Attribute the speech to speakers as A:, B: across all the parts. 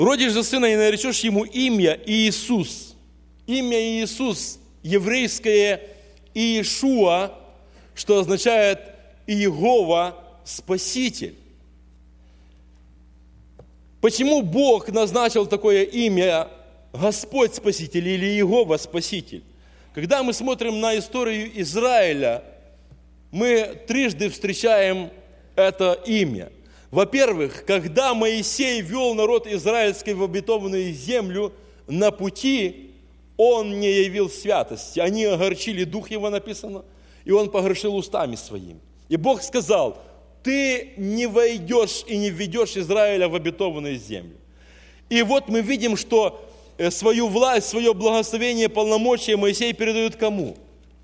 A: Родишь же сына и наречешь ему имя Иисус. Имя Иисус, еврейское Иешуа, что означает Иегова Спаситель. Почему Бог назначил такое имя Господь Спаситель или Иегова Спаситель? Когда мы смотрим на историю Израиля, мы трижды встречаем это имя. Во-первых, когда Моисей вел народ израильский в обетованную землю, на пути он не явил святости. Они огорчили дух его, написано, и он погрешил устами своими. И Бог сказал: ты не войдешь и не введешь Израиля в обетованную землю. И вот мы видим, что свою власть, свое благословение, полномочия Моисей передает кому?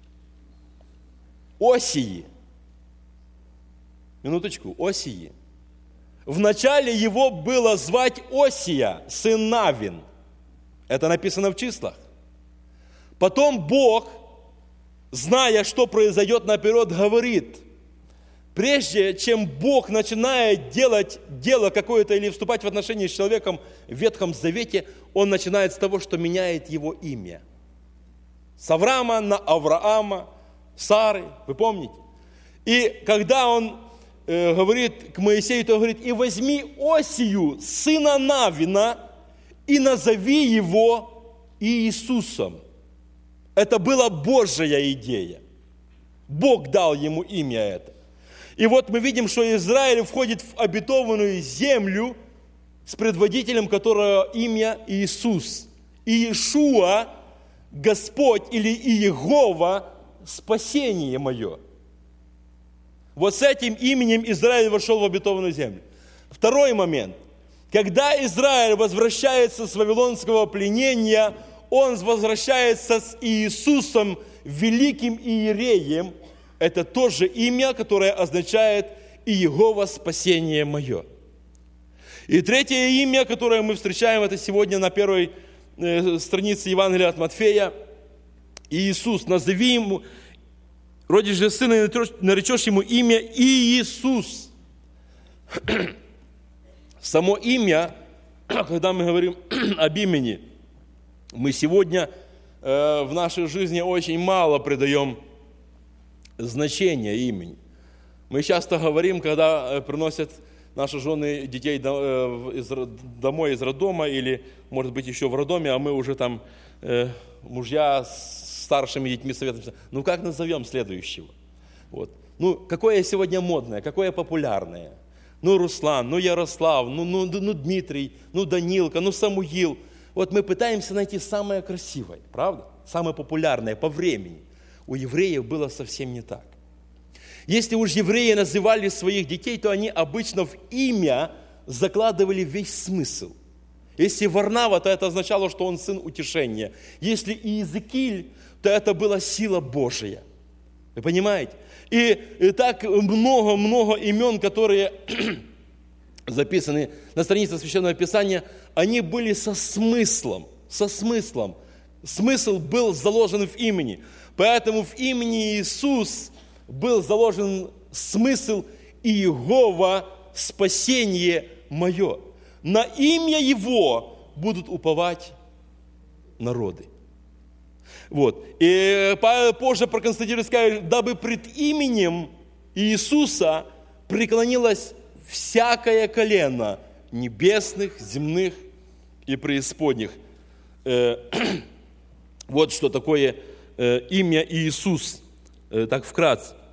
A: Осии. Минуточку, Осии. Вначале его было звать Осия, сын Навин. Это написано в числах. Потом Бог, зная, что произойдет наперед, говорит: прежде чем Бог начинает делать дело какое-то или вступать в отношения с человеком в Ветхом Завете, Он начинает с того, что меняет его имя. С Авраама на Авраама, Сары, вы помните? И когда Он говорит к Моисею, то говорит: и возьми Осию, сына Навина, и назови его Иисусом. Это была Божья идея. Бог дал ему имя это. И вот мы видим, что Израиль входит в обетованную землю с предводителем, которого имя Иисус. Иешуа, Господь или Иегова, спасение мое. Вот с этим именем Израиль вошел в обетованную землю. Второй момент. Когда Израиль возвращается с вавилонского пленения, он возвращается с Иисусом, великим иереем. Это тоже имя, которое означает Иегова спасение мое. И третье имя, которое мы встречаем, это сегодня на первой странице Евангелия от Матфея. Иисус. Назови ему, родишь же сына и наречешь ему имя Иисус. Само имя, когда мы говорим об имени, мы сегодня в нашей жизни очень мало придаем значения имени. Мы часто говорим, когда приносят наши жены детей домой из роддома или, может быть, еще в роддоме, а мы уже там, мужья с старшими детьми советуемся, ну как назовем следующего? Вот. Ну, какое сегодня модное, какое популярное? Ну, Руслан, ну, Ярослав, ну, Дмитрий, ну, Данилка, ну, Самуил. Вот мы пытаемся найти самое красивое, правда? Самое популярное по времени. У евреев было совсем не так. Если уж евреи называли своих детей, то они обычно в имя закладывали весь смысл. Если Варнава, то это означало, что он сын утешения. Если Иезекииль, то это была сила Божия. Вы понимаете? И так много-много имен, которые записаны на странице Священного Писания, они были со смыслом. Смысл был заложен в имени. Поэтому в имени Иисус был заложен смысл Иегова спасение мое. На имя Его будут уповать народы. Вот. И Павел позже проконстатирует, скажет: дабы пред именем Иисуса преклонилось всякое колено небесных, земных и преисподних. Вот что такое имя Иисус, так вкратце.